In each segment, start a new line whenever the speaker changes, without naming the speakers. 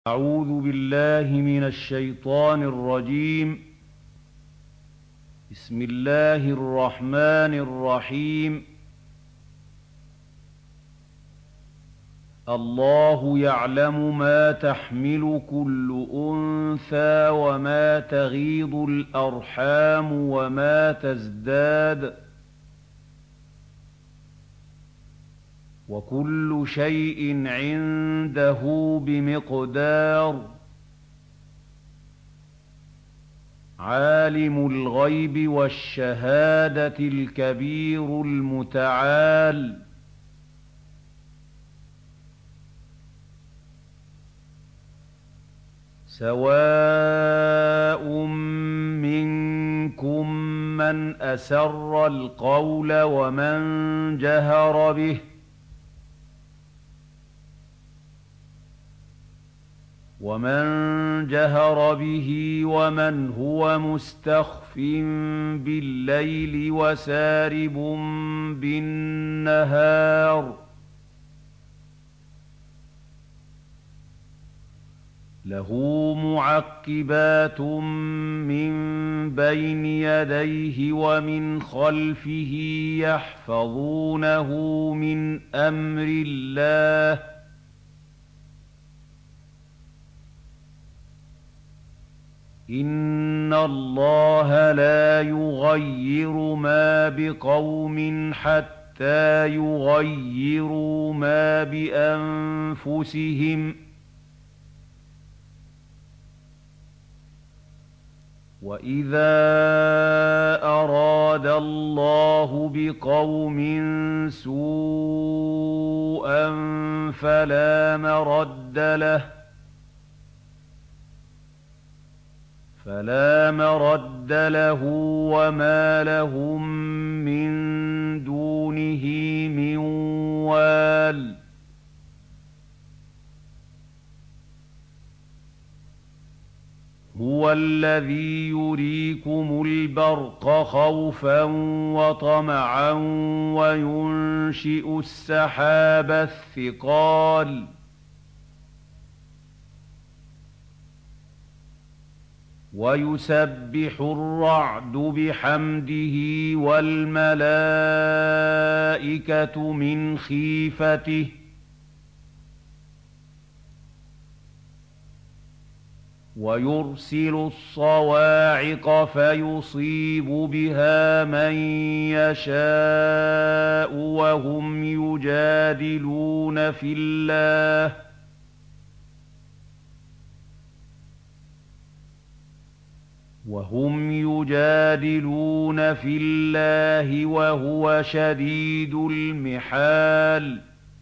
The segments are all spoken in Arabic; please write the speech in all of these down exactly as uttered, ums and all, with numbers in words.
أعوذ بالله من الشيطان الرجيم. بسم الله الرحمن الرحيم. الله يعلم ما تحمل كل أنثى وما تغيض الأرحام وما تزداد، وكل شيء عنده بمقدار. عالم الغيب والشهادة الكبير المتعال. سواء منكم من أسر القول ومن جهر به، ومن جهر به ومن هو مستخف بالليل وسارب بالنهار. له معقبات من بين يديه ومن خلفه يحفظونه من أمر الله. إن الله لا يغير ما بقوم حتى يغيروا ما بأنفسهم. وإذا أراد الله بقوم سوءا فلا مرد له فلا مرد له وما لهم من دونه من وال. هو الذي يريكم البرق خوفا وطمعا وينشئ السحاب الثقال. ويسبح الرعد بحمده والملائكة من خيفته. ويرسل الصواعق فيصيب بها من يشاء وهم يجادلون في الله. وهم يجادلون في الله وهو شديد المحال.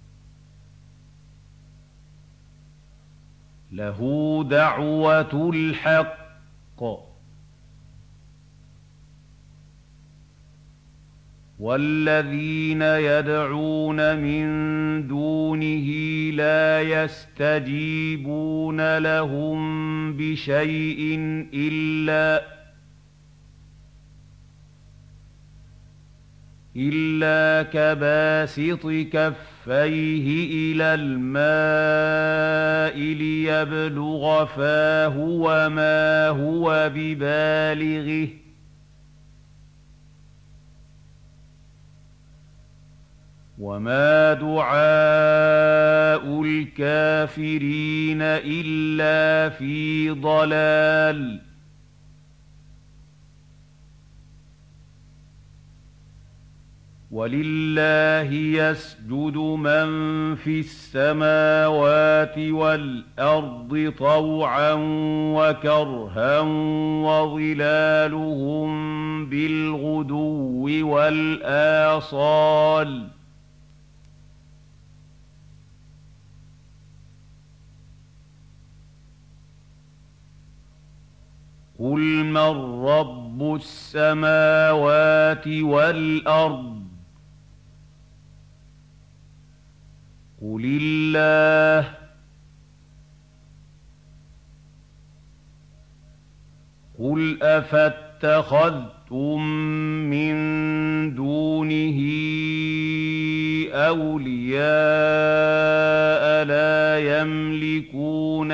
له دعوة الحق، والذين يدعون من دونه لا يستجيبون لهم بشيء إلا إلا كباسط كفيه إلى الماء ليبلغ فاه وما هو ببالغه. وما دعاء الكافرين إلا في ضلال. ولله يسجد من في السماوات والأرض طوعا وكرها وظلالهم بالغدو والآصال. قل من رب السماوات والأرض؟ قل الله. قل أفاتخذتم من دونه أولياء لا يملكون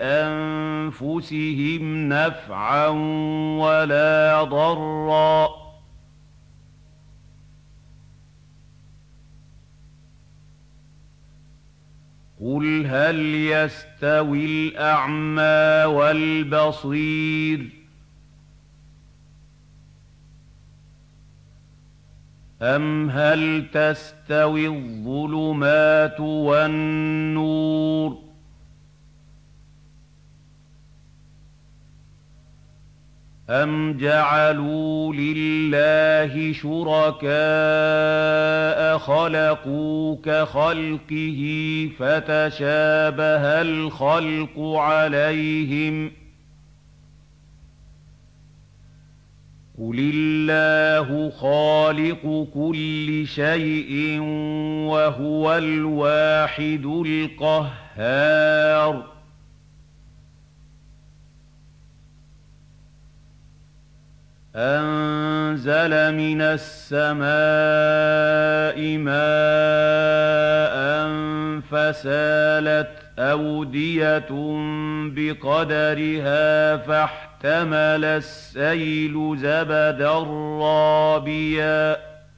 لأنفسهم نفعا ولا ضرا قل هل يستوي الأعمى والبصير أم هل تستوي الظلمات والنور أم جعلوا لله شركاء خلقوا كخلقه فتشابه الخلق عليهم قل الله خالق كل شيء وهو الواحد القهار أنزل من السماء ماء فسالت أودية بقدرها فاحتمل السيل زبدا رابيا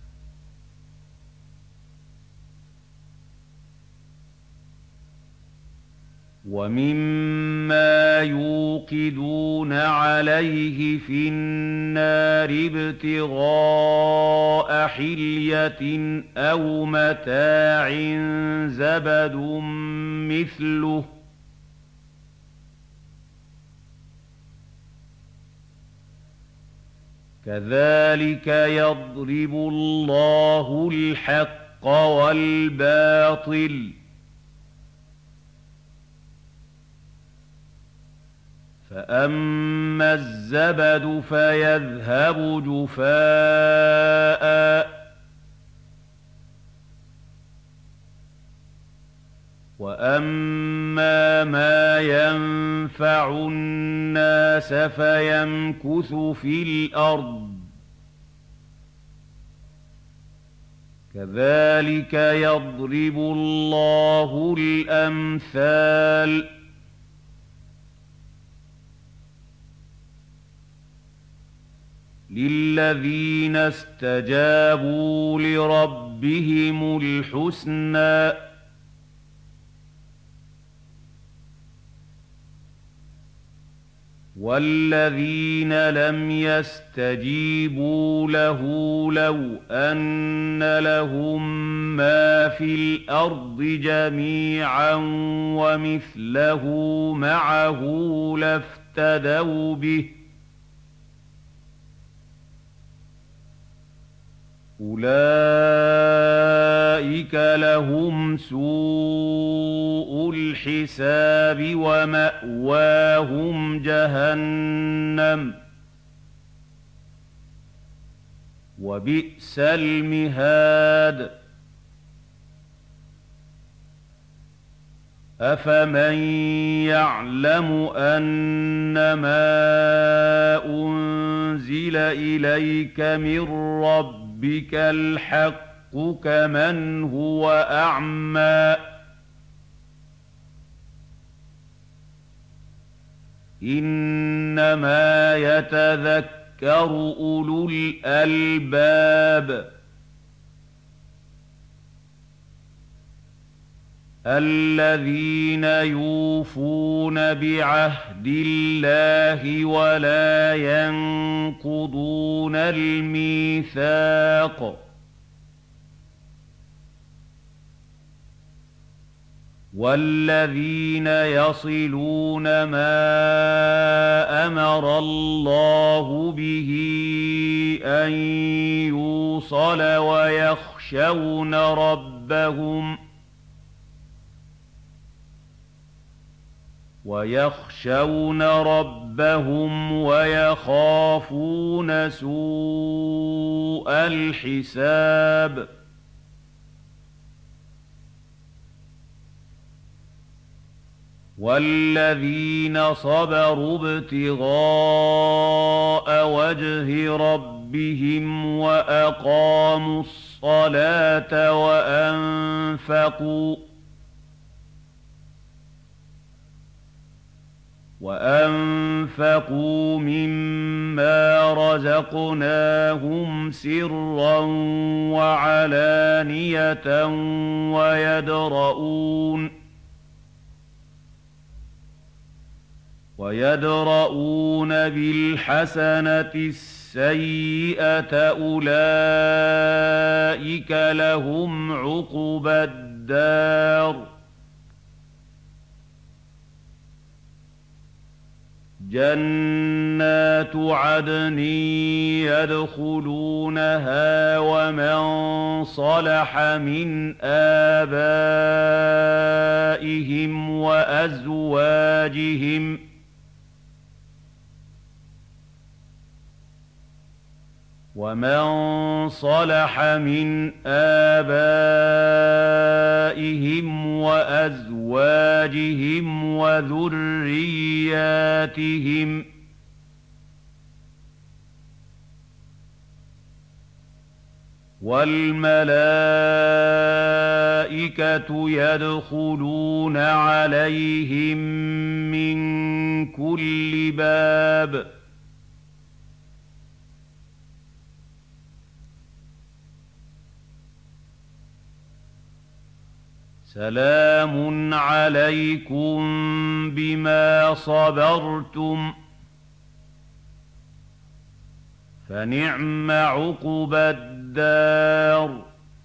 ومما يوقدون عليه في النار ابتغاء حلية أو متاع زبد مثله كذلك يضرب الله الحق والباطل فأما الزبد فيذهب جفاء وأما ما ينفع الناس فيمكث في الأرض كذلك يضرب الله الأمثال للذين استجابوا لربهم الحسنى والذين لم يستجيبوا له لو أن لهم ما في الأرض جميعا ومثله معه لافتدوا به أولئك لهم سوء الحساب ومأواهم جهنم وبئس المهاد أفمن يعلم أنما أنزل إليك من ربك بك الحق كمن هو أعمى إنما يتذكر أولو الألباب الذين يوفون بعهد الله ولا ينقضون الميثاق والذين يصلون ما أمر الله به أن يوصل ويخشون ربهم ويخشون ربهم ويخافون سوء الحساب والذين صبروا ابتغاء وجه ربهم رَبِّهِمْ وَأَقَامُوا الصَّلَاةَ وَأَنفَقُوا وَأَنفَقُوا مِمَّا رَزَقْنَاهُمْ سِرًّا وَعَلَانِيَةً وَيَدْرَءُونَ وَيَدْرَءُونَ بِالْحَسَنَةِ السَّيِّئَةَ أُولَئِكَ لَهُمْ عُقْبَى الدَّارِ جَنَّاتُ عَدْنٍ يَدْخُلُونَهَا وَمَن صَلَحَ مِنْ آبَائِهِمْ وَأَزْوَاجِهِمْ وَمَن صَلَحَ مِنْ آبَائِهِمْ وَأَزْوَاجِهِمْ وَذُرِّيَّاتِهِمْ وَالْمَلَائِكَةُ يَدْخُلُونَ عَلَيْهِمْ مِنْ كُلِّ بَابٍ سَلَامٌ عَلَيْكُمْ بِمَا صَبَرْتُمْ فَنِعْمَ عُقْبَى الدَّارِ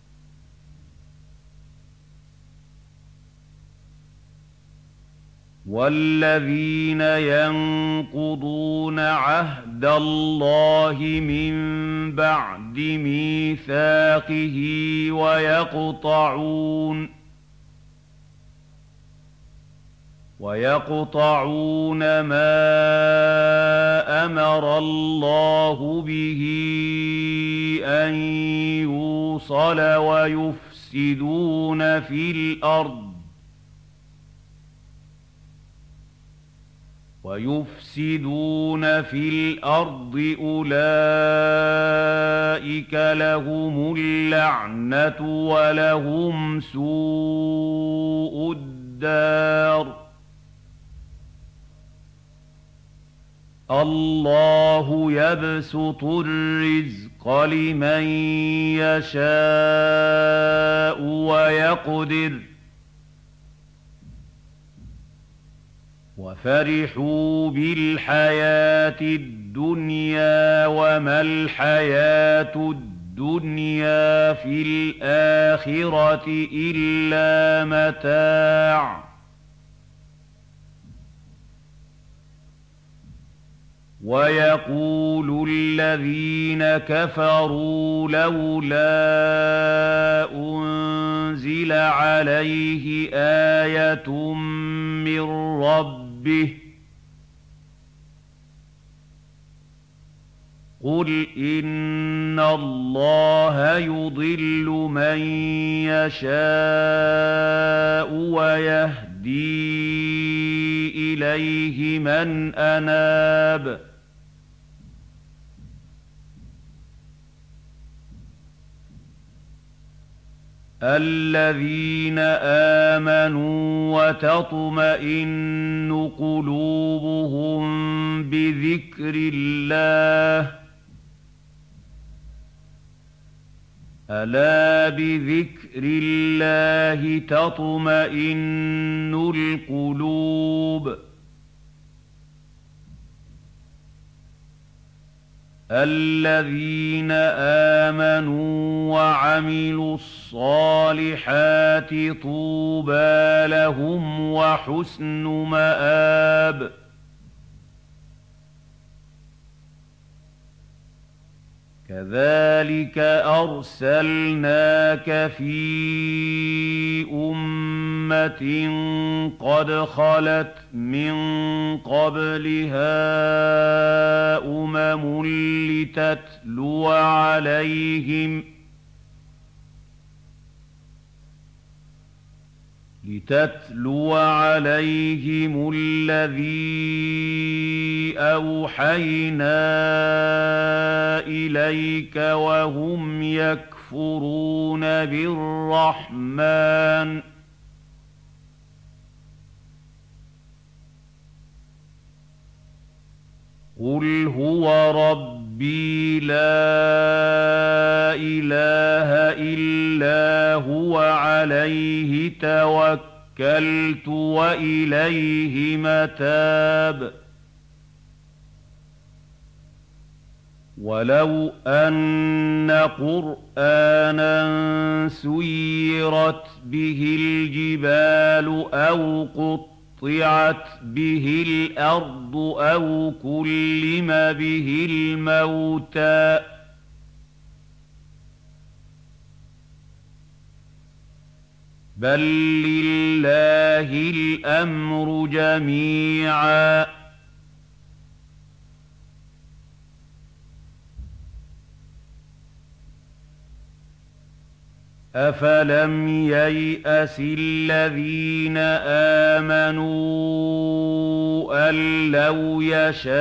وَالَّذِينَ يَنقُضُونَ عَهْدَ اللَّهِ مِن بَعْدِ مِيثَاقِهِ وَيَقْطَعُونَ وَيَقْطَعُونَ مَا أَمَرَ اللَّهُ بِهِ أَن يُوصَلَ وَيُفْسِدُونَ فِي الْأَرْضِ وَيُفْسِدُونَ فِي الْأَرْضِ أُولَئِكَ لَهُمُ اللَّعْنَةُ وَلَهُمْ سُوءُ الدَّارِ اللَّهُ يَبْسُطُ الرِّزْقَ لِمَن يَشَاءُ وَيَقْدِرُ وَفَرِحُوا بِالْحَيَاةِ الدُّنْيَا وَمَا الْحَيَاةُ الدُّنْيَا فِي الْآخِرَةِ إِلَّا مَتَاعٌ وَيَقُولُ الَّذِينَ كَفَرُوا لَوْلَا أُنزِلَ عَلَيْهِ آيَةٌ مِّن رَّبِّهِ قُلْ إِنَّ اللَّهَ يُضِلُّ مَن يَشَاءُ وَيَهْدِي إِلَيْهِ مَنْ أَنَابَ الَّذِينَ آمَنُوا وَتَطْمَئِنُّ قُلُوبُهُم بِذِكْرِ اللَّهِ أَلَا بِذِكْرِ اللَّهِ تَطْمَئِنُّ الْقُلُوبُ الَّذِينَ آمَنُوا وَعَمِلُوا الصَّالِحَاتِ طُوبَىٰ لَهُمْ وَحُسْنُ مَآبٍ كَذَٰلِكَ أَرْسَلْنَاكَ فِي أُمَّةٍ قَدْ خَلَتْ مِن قَبْلِهَا أُمَمٌ لِّتَتْلُوَ عَلَيْهِمْ لِتَتْلُوَ عَلَيْهِمُ الَّذِي أَوْحَيْنَا إِلَيْكَ وَهُمْ يَكْفُرُونَ بِالرَّحْمَٰنِ قُلْ هُوَ رَبِّي لَا إِلَٰهَ إِلَّا هُوَ عَلَيْهِ تَوَكَّلْتُ وَإِلَيْهِ مَتَابِ وَلَوْ أَنَّ قُرْآنًا سُيِّرَتْ بِهِ الْجِبَالُ أَوْ قُطِّعَتْ بِهِ الْأَرْضُ أَوْ كُلِّمَ بِهِ الْمَوْتَىٰ بَل لِّلَّهِ الْأَمْرُ جَمِيعًا أَفَلَمْ يَيْأَسِ الَّذِينَ آمَنُوا أَن لَّوْ يَشَاءُ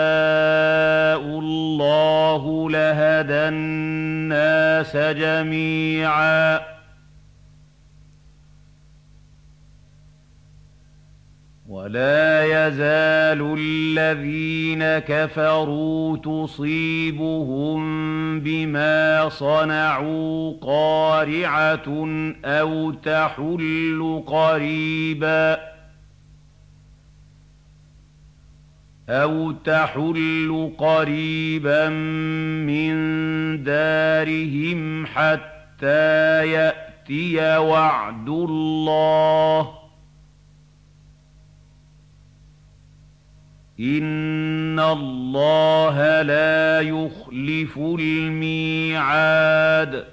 اللَّهُ لَهَدَى النَّاسَ جَمِيعًا وَلَا يَزَالُ الَّذِينَ كَفَرُوا تُصِيبُهُم بِمَا صَنَعُوا قَارِعَةٌ أَوْ تَحُلُّ قَرِيبًا أَوْ تَحُلُّ قَرِيبًا مِّن دَارِهِمْ حَتَّىٰ يَأْتِيَ وَعْدُ اللَّهِ ۚ إِنَّ اللَّهَ لَا يُخْلِفُ الْمِيعَادَ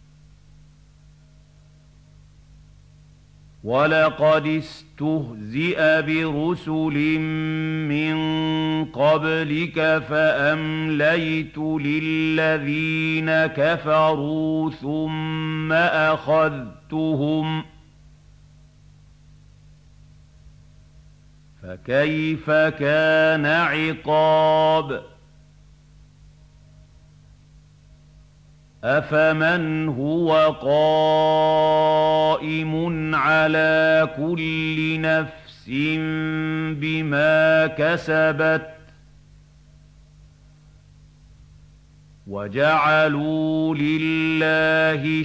وَلَقَدِ اسْتُهْزِئَ بِرُسُلٍ مِّن قَبْلِكَ فَأَمْلَيْتُ لِلَّذِينَ كَفَرُوا ثُمَّ أَخَذْتُهُمْ ۖ فَكَيْفَ كَانَ عِقَابِ أَفَمَنْ هُوَ قَائِمٌ عَلَىٰ كُلِّ نَفْسٍ بِمَا كَسَبَتْ وَجَعَلُوا لِلَّهِ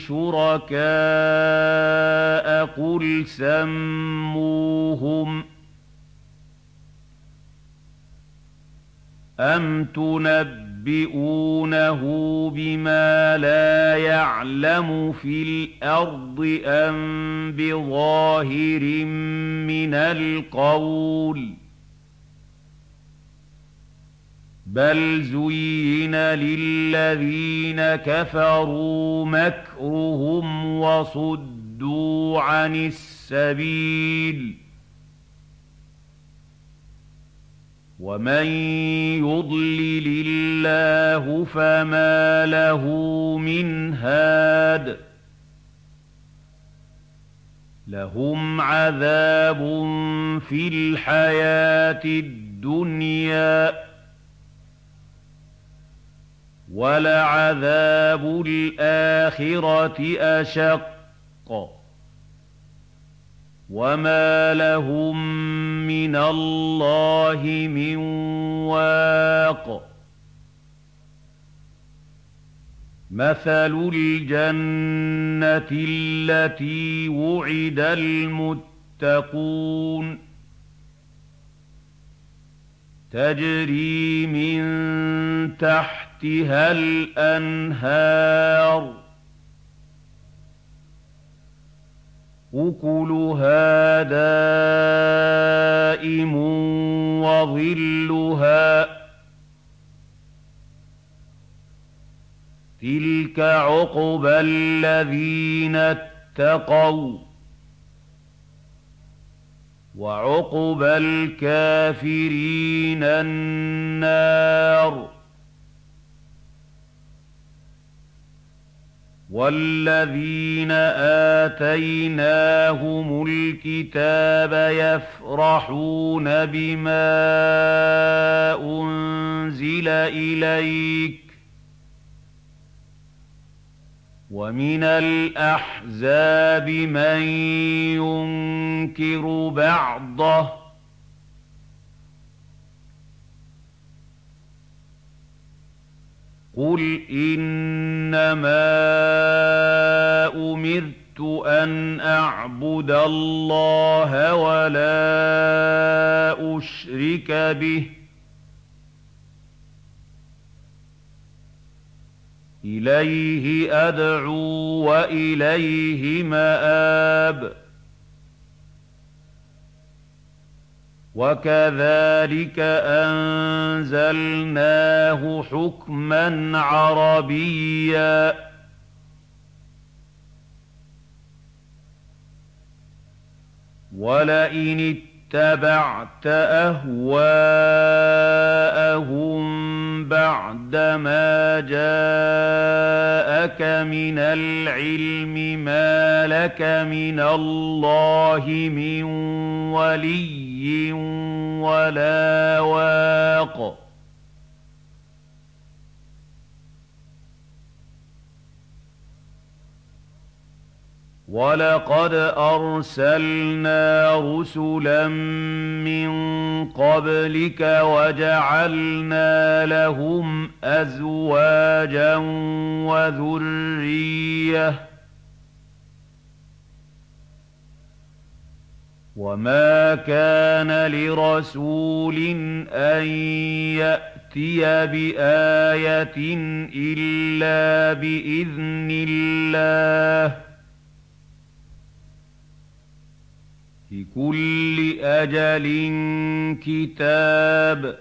شُرَكَاءَ قُلْ سَمُّوهُمْ أَمْ تُنَبِّئُونَهُ بِمَا لَا يَعْلَمُ فِي الْأَرْضِ أَم بِظَاهِرٍ مِّنَ الْقَوْلِ ۗ بَلْ زُيِّنَ لِلَّذِينَ كَفَرُوا مَكْرُهُمْ وَصُدُّوا عَنِ السَّبِيلِ ۗ وَمَن يُضْلِلِ اللَّهُ فَمَا لَهُ مِنْ هَادٍ لَهُمْ عَذَابٌ فِي الْحَيَاةِ الدُّنْيَا وَلَعَذَابُ الْآخِرَةِ أَشَقُّ وَمَا لَهُم مِّنَ اللَّهِ مِن وَاقٍ مَثَلُ الْجَنَّةِ الَّتِي وُعِدَ الْمُتَّقُونَ تَجْرِي مِن تَحْتِهَا الْأَنْهَارُ أُكُلُهَا دَائِمٌ وَظِلُّهَا ۚ تِلْكَ عُقْبَى الَّذِينَ اتَّقَوْا ۖ وَّعُقْبَى الْكَافِرِينَ النَّارُ وَالَّذِينَ آتَيْنَاهُمُ الْكِتَابَ يَفْرَحُونَ بِمَا أُنزِلَ إِلَيْكَ ۖ وَمِنَ الْأَحْزَابِ مَن يُنكِرُ بَعْضَهُ ۚ قُلْ إِنَّمَا أُمِرْتُ أَنْ أَعْبُدَ اللَّهَ وَلَا أُشْرِكَ بِهِ ۚ إِلَيْهِ أَدْعُو وَإِلَيْهِ مَآبِ. وَكَذَٰلِكَ أَنزَلْنَاهُ حُكْمًا عَرَبِيًّا ۚ وَلَئِنِ اتَّبَعْتَ أَهْوَاءَهُم بَعْدَمَا جَاءَكَ مِنَ الْعِلْمِ مَا لَكَ مِنَ اللَّهِ مِن وَلِيٍّ وَلَا وَاقٍ. وَلَقَدْ أَرْسَلْنَا رُسُلًا مِّن قَبْلِكَ وَجَعَلْنَا لَهُمْ أَزْوَاجًا وَذُرِّيَّةً ۚ وَمَا كَانَ لِرَسُولٍ أَن يَأْتِيَ بِآيَةٍ إِلَّا بِإِذْنِ اللَّهِ ۗ لِكُلِّ أَجَلٍ كِتَابٌ.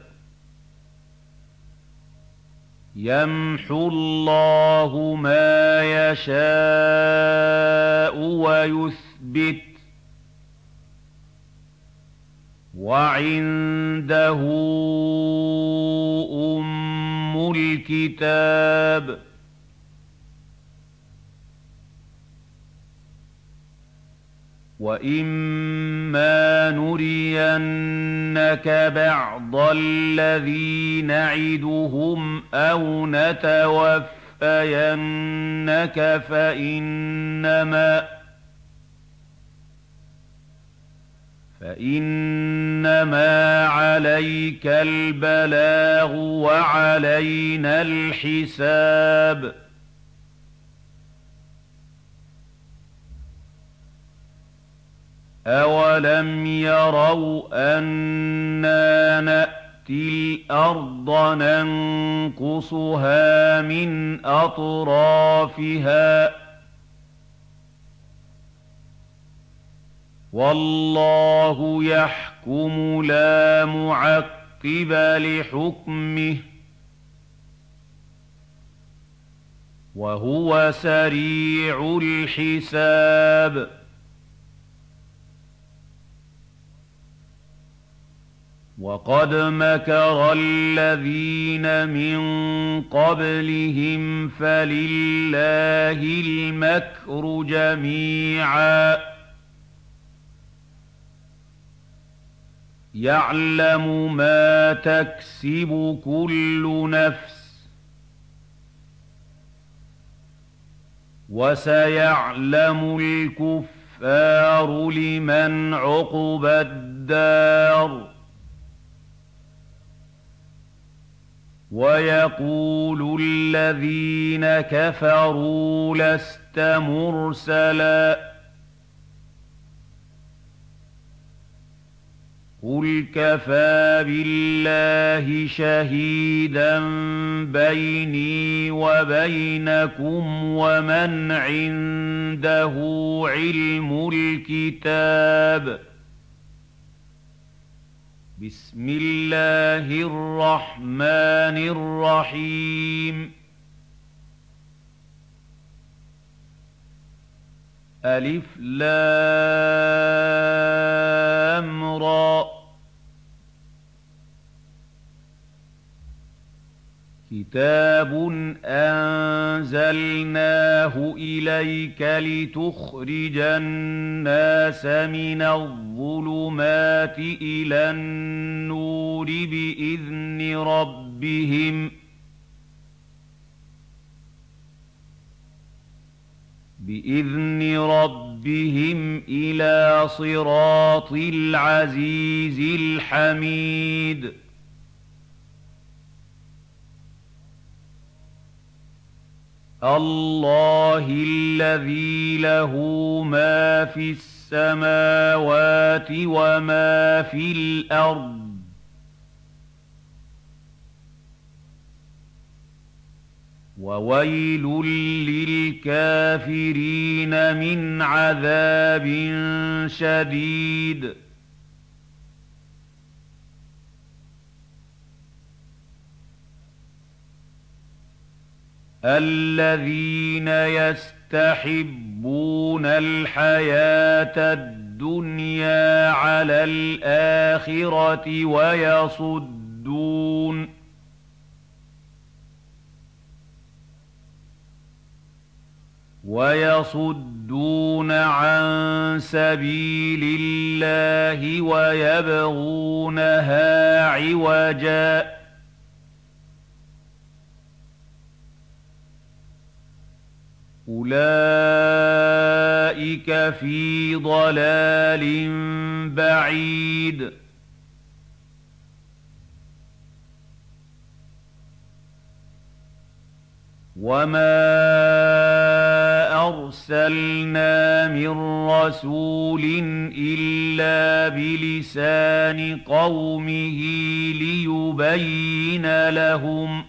يَمْحُو اللَّهُ مَا يَشَاءُ وَيُثْبِتُ ۖ وَعِندَهُ أُمُّ الْكِتَابِ. وَإِمَّا نُرِيَنَّكَ بَعْضَ الَّذِي نَعِدُهُمْ أَوْ نَتَوَفَّيَنَّكَ فَإِنَّمَا فَإِنَّمَا عَلَيْكَ الْبَلَاغُ وَعَلَيْنَا الْحِسَابُ. أَوَلَمْ يَرَوْا أَنَّا نَأْتِي الْأَرْضَ نَنقُصُهَا مِنْ أَطْرَافِهَا ۚ وَاللَّهُ يَحْكُمُ لَا مُعَقِّبَ لِحُكْمِهِ ۚ وَهُوَ سَرِيعُ الْحِسَابِ. وَقَدْ مَكَرَ الَّذِينَ مِن قَبْلِهِمْ فَلِلَّهِ الْمَكْرُ جَمِيعًا ۖ يَعْلَمُ مَا تَكْسِبُ كُلُّ نَفْسٍ ۗ وَسَيَعْلَمُ الْكُفَّارُ لِمَنْ عُقْبَى الدَّارِ. وَيَقُولُ الَّذِينَ كَفَرُوا لَسْتَ مُرْسَلًا ۚ قُلْ كَفَىٰ بِاللَّهِ شَهِيدًا بَيْنِي وَبَيْنَكُمْ وَمَنْ عِندَهُ عِلْمُ الْكِتَابِ. بِسْمِ اللَّهِ الرَّحْمَٰنِ الرَّحِيمِ. أَلِفْ لَامْ رَاءٌ. كتاب أنزلناه إليك لتخرج الناس من الظلمات إلى النور بإذن ربهم بإذن ربهم إلى صراط العزيز الحميد. الله الذي له ما في السماوات وما في الأرض وويل للكافرين من عذاب شديد. الذين يستحبون الحياة الدنيا على الآخرة ويصدون ويصدون عن سبيل الله ويبغونها عوجا أولئك في ضلال بعيد. وما أرسلنا من رسول إلا بلسان قومه ليبين لهم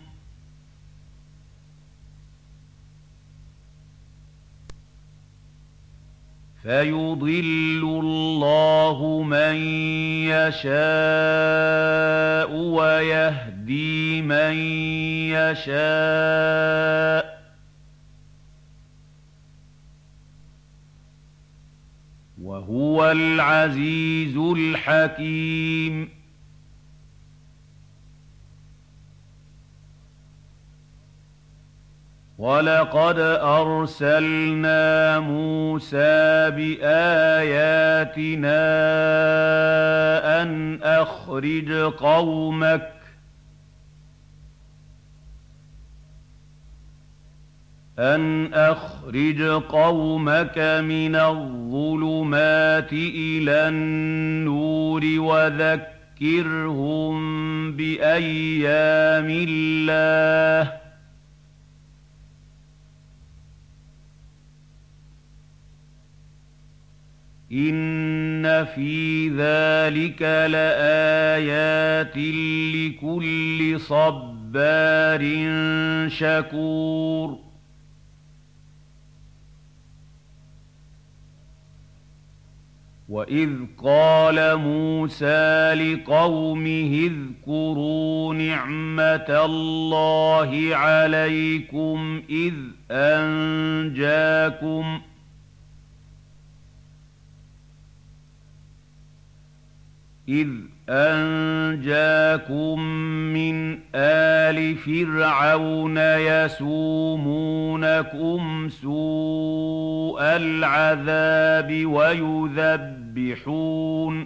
فيضل الله من يشاء ويهدي من يشاء وهو العزيز الحكيم. ولقد أرسلنا موسى بآياتنا أن أخرج قومك أن أخرج قومك من الظلمات إلى النور وذكرهم بأيام الله إن في ذلك لآيات لكل صبار شكور. وإذ قال موسى لقومه اذكروا نعمة الله عليكم إذ أنجاكم إذ أنجاكم من آل فرعون يسومونكم سوء العذاب ويذبحون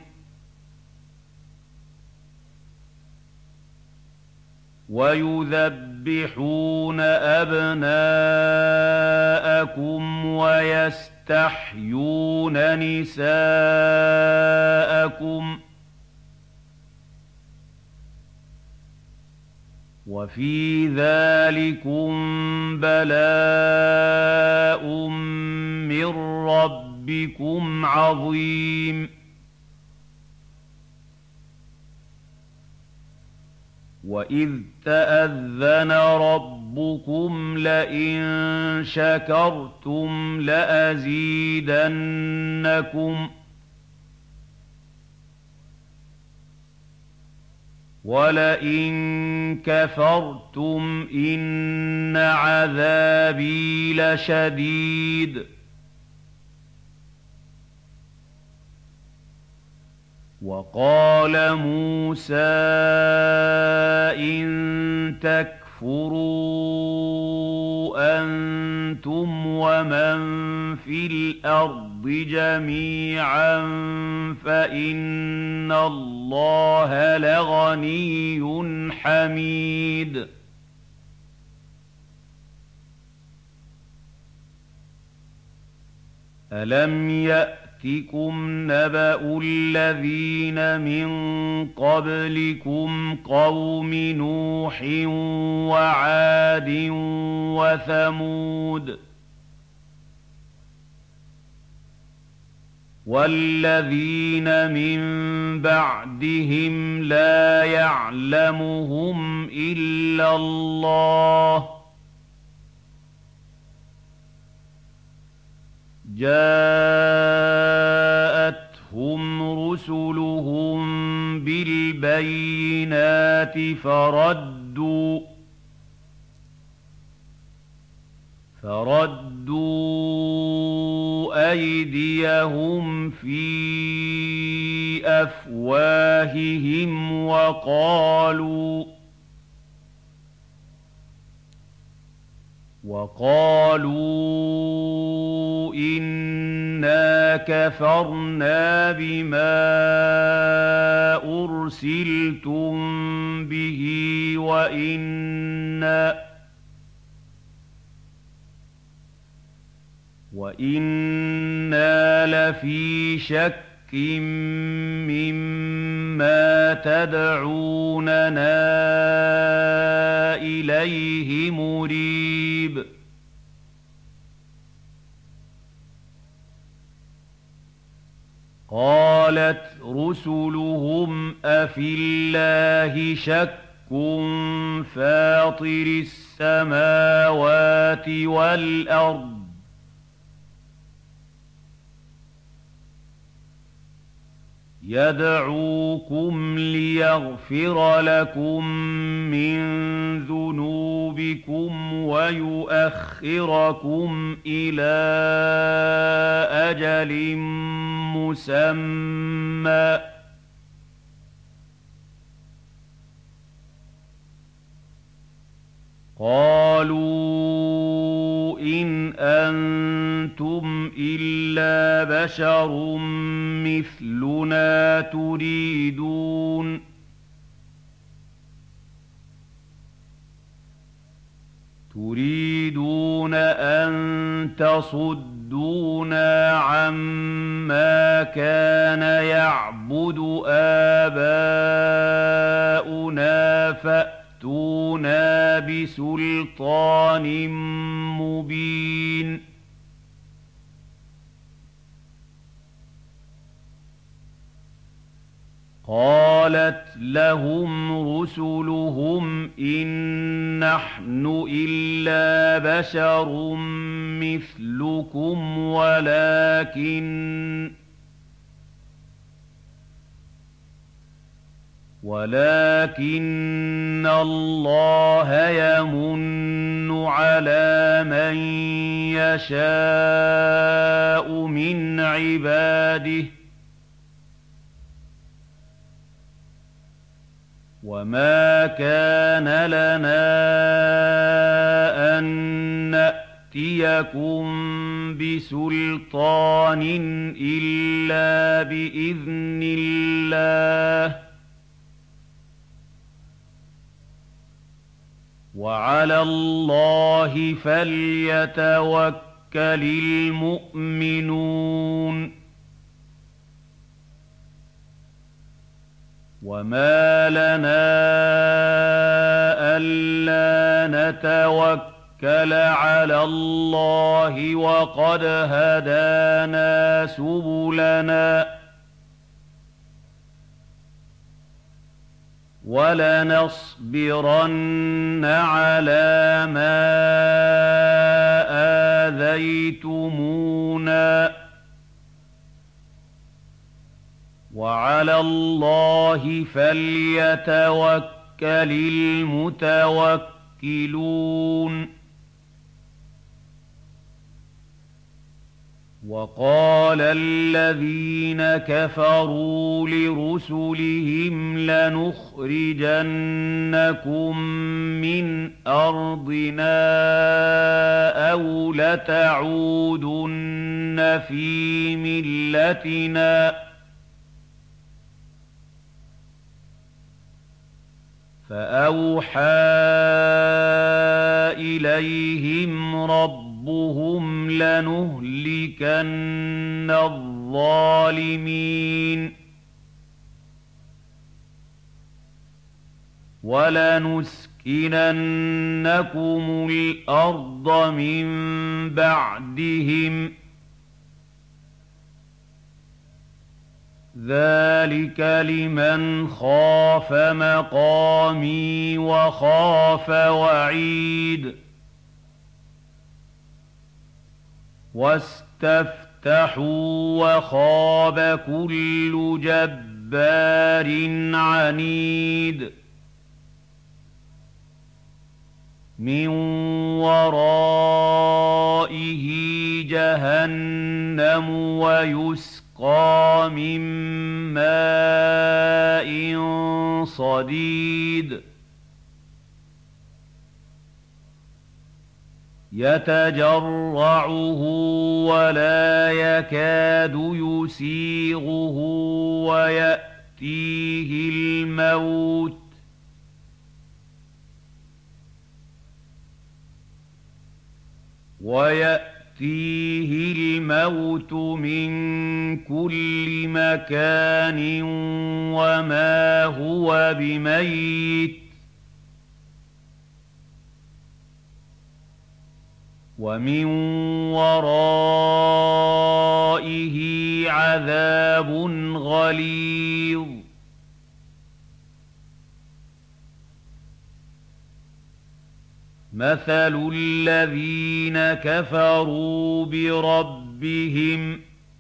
ويذبحون أبناءكم ويستحيون نساءكم وفي ذلكم بلاء من ربكم عظيم. وإذ تأذن ربكم لئن شكرتم لأزيدنكم ولئن كفرتم إن عذابي لشديد. وقال موسى إن تكفروا تَكْفُرُوا أَنتُمْ وَمَن فِي الْأَرْضِ جَمِيعًا فَإِنَّ اللَّهَ لَغَنِيٌّ حَمِيدٌ. أَلَمْ يَأْتِكُمْ نَبَأُ الَّذِينَ مِن قَبْلِكُمْ قَوْمِ نُوحٍ وَعَادٍ وَثَمُودَ وَالَّذِينَ مِن بَعْدِهِمْ لَا يَعْلَمُهُمْ إِلَّا اللَّهُ جاءتهم رسلهم بالبينات فردوا فردوا أيديهم في أفواههم وقالوا وقالوا إنا كفرنا بما أرسلتم به وإنا وإنا لفي شك مما تدعوننا إليه مريب. قالت رسلهم أفي الله شك فاطر السماوات والأرض يدعوكم ليغفر لكم من ذنوبكم ويؤخركم إلى أجل مسمى قالوا إن أنتم إلا بشر مثلنا تريدون تريدون أن تصدونا عما كان يعبد آباؤنا فأتونا بسلطان مبين. قالت لهم رسلهم إن نحن إلا بشر مثلكم ولكن ولكن الله يمن على من يشاء من عباده وما كان لنا أن نأتيكم بسلطان إلا بإذن الله وعلى الله فليتوكل المؤمنون. وما لنا ألا نتوكل على الله وقد هدانا سبلنا ولنصبرن على ما آذيتمونا وعلى الله فليتوكل المتوكلون. وقال الذين كفروا لرسلهم لنخرجنكم من أرضنا أو لتعودن في ملتنا فأوحى إليهم ربهم لنهلكن الظالمين ولنسكننكم الأرض من بعدهم ذلك لمن خاف مقامي وخاف وعيد واستفتحوا وخاب كل جبار عنيد من ورائه جهنم ويسقى من ماء صديد يتجرعه ولا يكاد يسيغه ويأتيه الموت ويأتيه الموت من كل مكان وما هو بميت ومن ورائه عذاب غليظ مثل الذين كفروا بربهم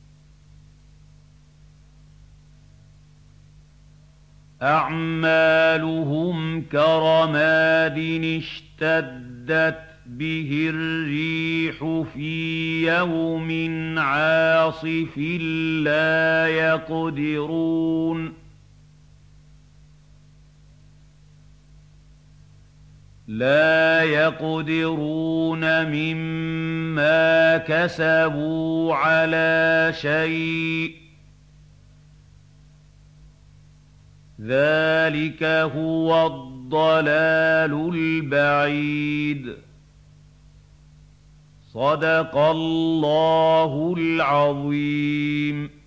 أعمالهم كرماد اشتدت به الريح في يوم عاصف لا يقدرون لا يقدرون مما كسبوا على شيء ذلك هو الضلال البعيد صدق الله العظيم.